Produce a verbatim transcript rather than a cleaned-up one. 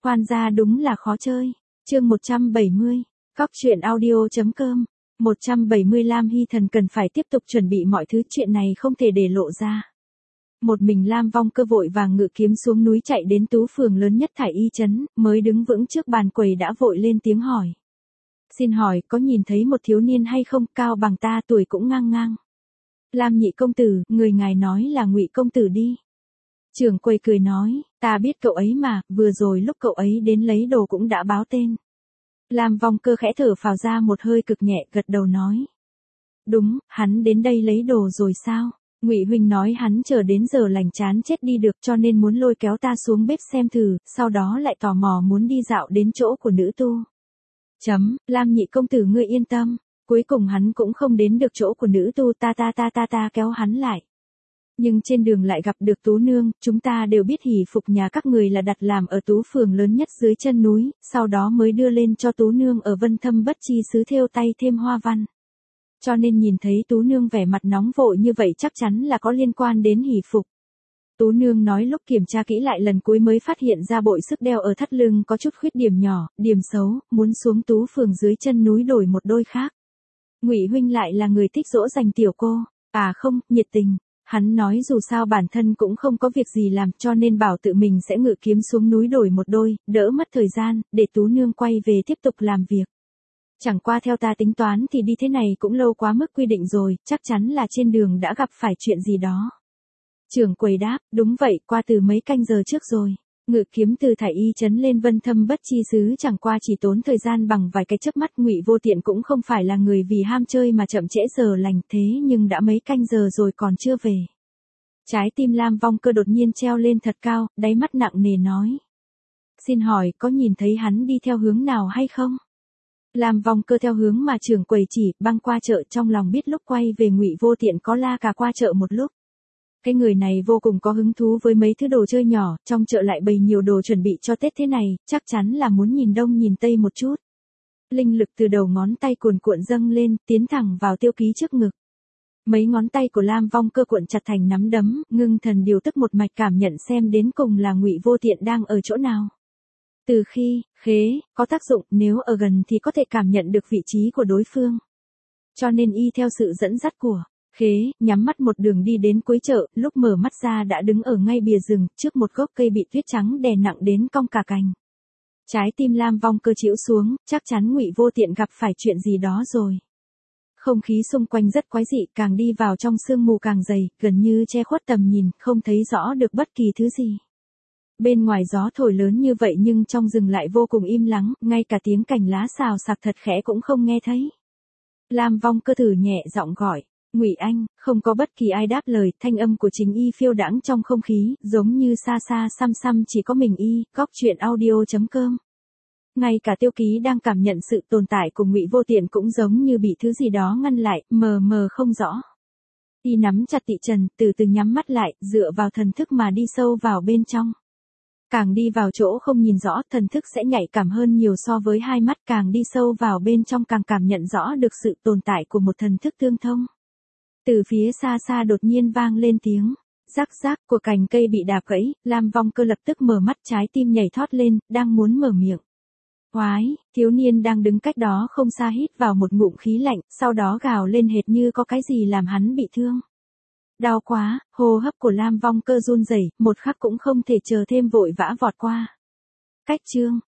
Khoan ra đúng là khó chơi. Chương một trăm bảy mươi, cóc truyện audio chấm com. một trăm bảy mươi Lam Hy Thần cần phải tiếp tục chuẩn bị mọi thứ, chuyện này không thể để lộ ra. Một mình Lam Vong Cơ vội vàng ngự kiếm xuống núi chạy đến tú phường lớn nhất Thải Y trấn, mới đứng vững trước bàn quầy đã vội lên tiếng hỏi. Xin hỏi, có nhìn thấy một thiếu niên hay không, cao bằng ta, tuổi cũng ngang ngang. Lam nhị công tử, người ngài nói là Ngụy công tử đi. Trưởng quầy cười nói, ta biết cậu ấy mà, vừa rồi lúc cậu ấy đến lấy đồ cũng đã báo tên. Lam Vong Cơ khẽ thở phào ra một hơi cực nhẹ, gật đầu nói. Đúng, hắn đến đây lấy đồ rồi sao? Ngụy huynh nói hắn chờ đến giờ lành chán chết đi được, cho nên muốn lôi kéo ta xuống bếp xem thử, sau đó lại tò mò muốn đi dạo đến chỗ của nữ tu. Chấm, Lam nhị công tử ngươi yên tâm, cuối cùng hắn cũng không đến được chỗ của nữ tu, ta ta ta ta ta kéo hắn lại. Nhưng trên đường lại gặp được Tú Nương, chúng ta đều biết hỷ phục nhà các người là đặt làm ở Tú phường lớn nhất dưới chân núi, sau đó mới đưa lên cho Tú Nương ở Vân Thâm Bất Chi xứ thêu tay thêm hoa văn. Cho nên nhìn thấy Tú Nương vẻ mặt nóng vội như vậy chắc chắn là có liên quan đến hỷ phục. Tú Nương nói lúc kiểm tra kỹ lại lần cuối mới phát hiện ra bội sức đeo ở thắt lưng có chút khuyết điểm nhỏ, điểm xấu, muốn xuống Tú phường dưới chân núi đổi một đôi khác. Ngụy huynh lại là người thích dỗ dành tiểu cô, à không, nhiệt tình. Hắn nói dù sao bản thân cũng không có việc gì làm cho nên bảo tự mình sẽ ngự kiếm xuống núi đổi một đôi, đỡ mất thời gian, để Tú Nương quay về tiếp tục làm việc. Chẳng qua theo ta tính toán thì đi thế này cũng lâu quá mức quy định rồi, chắc chắn là trên đường đã gặp phải chuyện gì đó. Trưởng quầy đáp, đúng vậy, qua từ mấy canh giờ trước rồi. Ngự kiếm từ Thải Y trấn lên Vân Thâm Bất Chi xứ chẳng qua chỉ tốn thời gian bằng vài cái chớp mắt. Ngụy Vô Tiện cũng không phải là người vì ham chơi mà chậm trễ giờ lành, thế nhưng đã mấy canh giờ rồi còn chưa về. Trái tim Lam Vong Cơ đột nhiên treo lên thật cao, đáy mắt nặng nề nói. Xin hỏi, có nhìn thấy hắn đi theo hướng nào hay không? Lam Vong Cơ theo hướng mà trưởng quầy chỉ, băng qua chợ, trong lòng biết lúc quay về Ngụy Vô Tiện có la cả qua chợ một lúc. Cái người này vô cùng có hứng thú với mấy thứ đồ chơi nhỏ, trong chợ lại bày nhiều đồ chuẩn bị cho Tết thế này, chắc chắn là muốn nhìn đông nhìn tây một chút. Linh lực từ đầu ngón tay cuồn cuộn dâng lên, tiến thẳng vào tiêu ký trước ngực. Mấy ngón tay của Lam Vong Cơ cuộn chặt thành nắm đấm, ngưng thần điều tức một mạch cảm nhận xem đến cùng là Ngụy Vô Tiện đang ở chỗ nào. Từ khi, khế, có tác dụng, nếu ở gần thì có thể cảm nhận được vị trí của đối phương. Cho nên y theo sự dẫn dắt của khế, nhắm mắt một đường đi đến cuối chợ, lúc mở mắt ra đã đứng ở ngay bìa rừng, trước một gốc cây bị tuyết trắng đè nặng đến cong cả cành. Trái tim Lam Vong Cơ chĩu xuống, chắc chắn Ngụy Vô Tiện gặp phải chuyện gì đó rồi. Không khí xung quanh rất quái dị, càng đi vào trong sương mù càng dày, gần như che khuất tầm nhìn, không thấy rõ được bất kỳ thứ gì. Bên ngoài gió thổi lớn như vậy nhưng trong rừng lại vô cùng im lắng, ngay cả tiếng cành lá xào xạc thật khẽ cũng không nghe thấy. Lam Vong Cơ thử nhẹ giọng gọi, Ngụy Anh, không có bất kỳ ai đáp lời, thanh âm của chính y phiêu đãng trong không khí, giống như xa xa xăm xăm chỉ có mình y, cóc truyện audio chấm com. Ngay cả tiêu ký đang cảm nhận sự tồn tại của Ngụy Vô Tiện cũng giống như bị thứ gì đó ngăn lại, mờ mờ không rõ. Y nắm chặt tị trần, từ từ nhắm mắt lại, dựa vào thần thức mà đi sâu vào bên trong. Càng đi vào chỗ không nhìn rõ, thần thức sẽ nhạy cảm hơn nhiều so với hai mắt, càng đi sâu vào bên trong càng cảm nhận rõ được sự tồn tại của một thần thức tương thông. Từ phía xa xa đột nhiên vang lên tiếng rắc rắc của cành cây bị đạp gãy, Lam Vong Cơ lập tức mở mắt, trái tim nhảy thoát lên, đang muốn mở miệng. Oái, thiếu niên đang đứng cách đó không xa hít vào một ngụm khí lạnh, sau đó gào lên hệt như có cái gì làm hắn bị thương. Đau quá, hô hấp của Lam Vong Cơ run rẩy, một khắc cũng không thể chờ thêm vội vã vọt qua. Cách chương,